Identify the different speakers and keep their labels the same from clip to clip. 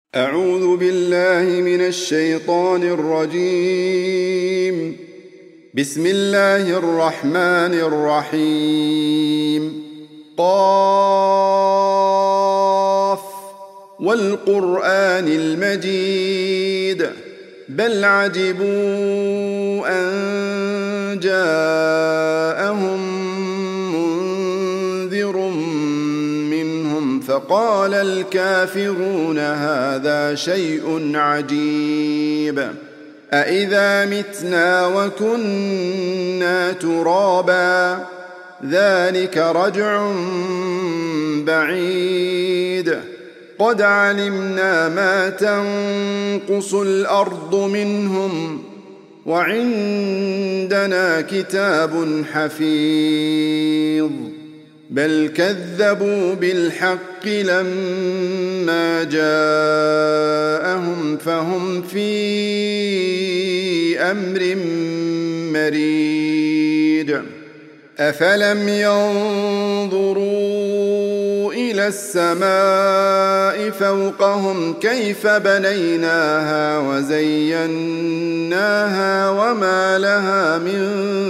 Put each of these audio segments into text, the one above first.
Speaker 1: أعوذ بالله من الشيطان الرجيم. بسم الله الرحمن الرحيم. قاف والقرآن المجيد بل عجبوا أن جاءهم منذر منهم فقال الكافرون هذا شيء عجيب أإذا متنا وكنا ترابا ذلك رجع بعيد قد علمنا ما تنقص الأرض منهم وعندنا كتاب حفيظ بل كذبوا بالحق لما جاءهم فهم في أمر مريج أفلم ينظروا إلى السماء فوقهم كيف بنيناها وزيناها وما لها من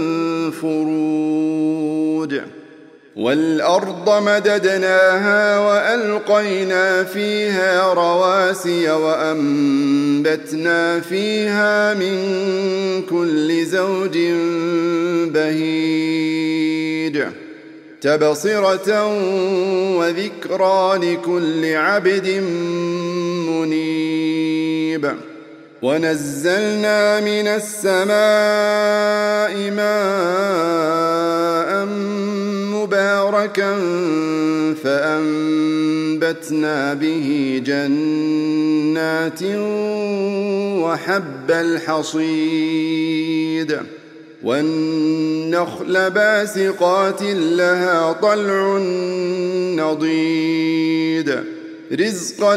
Speaker 1: فروج والأرض مددناها وألقينا فيها رواسي وأنبتنا فيها من كل زوج بهيج تبصرة وذكرى لكل عبد منيب ونزلنا من السماء ماء مباركا فأنبتنا به جنات وحب الحصيد والنخل باسقات لها طلع نضيد رزقا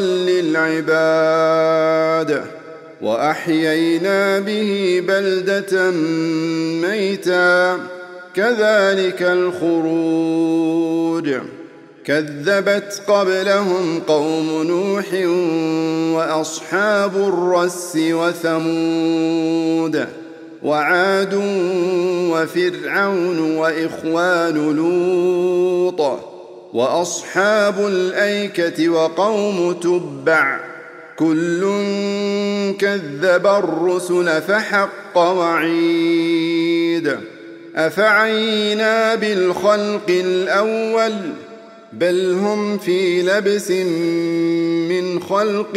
Speaker 1: للعباد وأحيينا به بلدة ميتا كذلك الخروج كذبت قبلهم قوم نوح وأصحاب الرس وثمود وعاد وفرعون وإخوان لوط وأصحاب الأيكة وقوم تبع كل كذب الرسل فحق وعيد أفعينا بالخلق الأول بل هم في لبس من خلق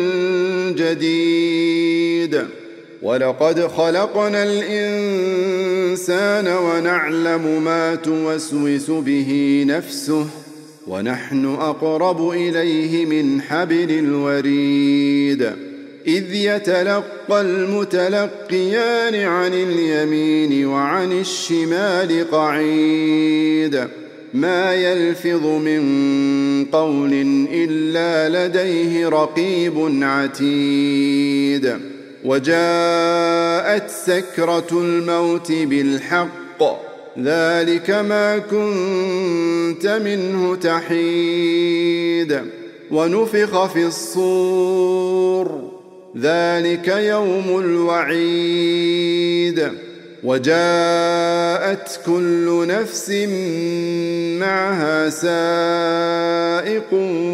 Speaker 1: جديد ولقد خلقنا الإنسان ونعلم ما توسوس به نفسه ونحن أقرب إليه من حبل الوريد إذ يتلقى المتلقيان عن اليمين وعن الشمال قعيد ما يلفظ من قول إلا لديه رقيب عتيد وجاءت سكرة الموت بالحق ذلك ما كنت منه تحيد ونفخ في الصور ذلك يوم الوعيد وجاءت كل نفس معها سائق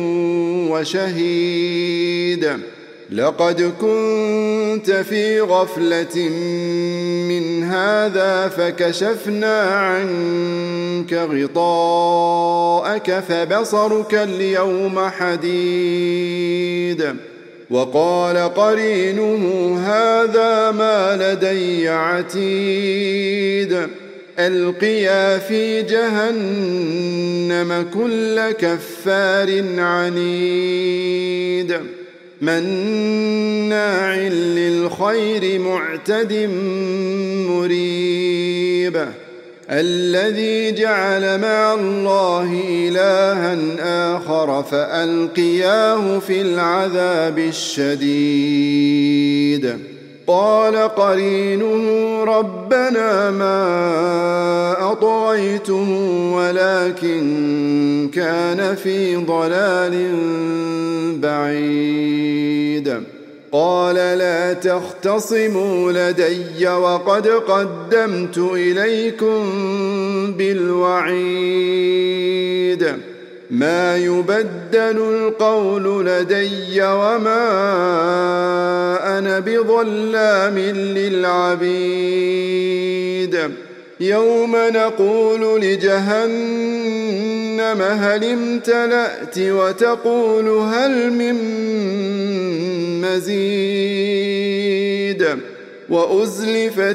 Speaker 1: وشهيد لقد كنت في غفلة من هذا فكشفنا عنك غطاءك فبصرك اليوم حديد وقال قرينه هذا ما لدي عتيد ألقيا في جهنم كل كفار عنيد مناع للخير معتد مريب الذي جعل مع الله إلها آخر فألقياه في العذاب الشديد قال قرينه ربنا ما أطغيته ولكن كان في ضلال بعيد قال لا تختصموا لدي وقد قدمت إليكم بالوعيد ما يبدل القول لدي وما أنا بظلام للعبيد يوم نقول لجهنم هل امتلأت وتقول هل من مزيد وأزلفت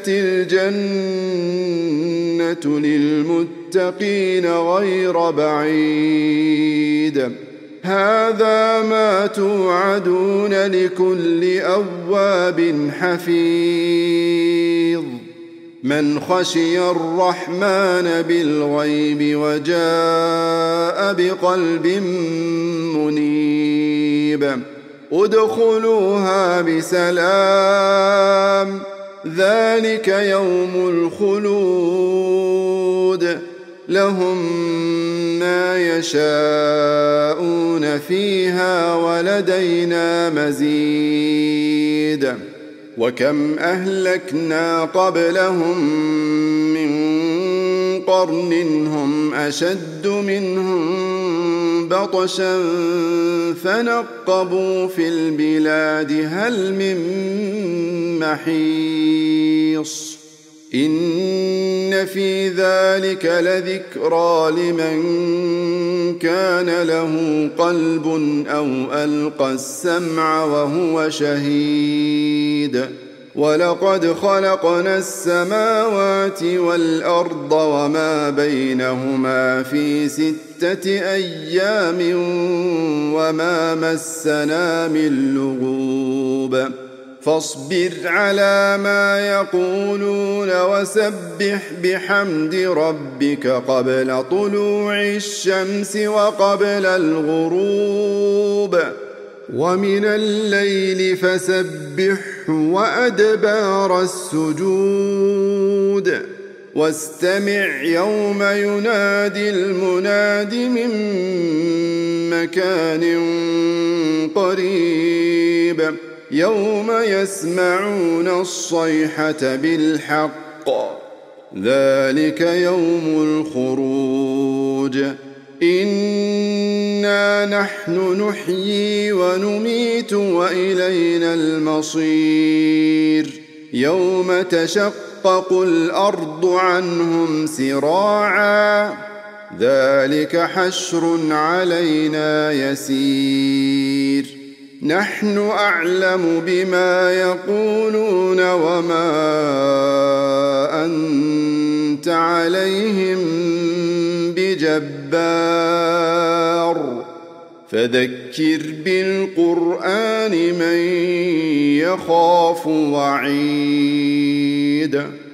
Speaker 1: الجنة للمتقين غير بعيد هذا ما توعدون لكل أواب حفيظ من خشي الرحمن بالغيب وجاء بقلب منيب ادخلوها بسلام ذلك يوم الخلود لهم ما يشاءون فيها ولدينا مزيد وكم أهلكنا قبلهم من قرن هم أشد منهم بطشا فنقبوا في البلاد هل من محيص إن في ذلك لذكرى لمن كان له قلب أو ألقى السمع وهو شهيد ولقد خلقنا السماوات والأرض وما بينهما في 6 أيام وما مسنا من لغوب فاصبر على ما يقولون وسبح بحمد ربك قبل طلوع الشمس وقبل الغروب ومن الليل فسبحه وأدبار السجود واستمع يوم ينادي المناد من مكان قريب يوم يسمعون الصيحة بالحق ذلك يوم الخروج إنا نحن نحيي ونميت وإلينا المصير يوم تشقق الأرض عنهم سراعا ذلك حشر علينا يسير نحن أعلم بما يقولون وما أنت عليهم بجبار فذكر بالقرآن من يخاف وعيد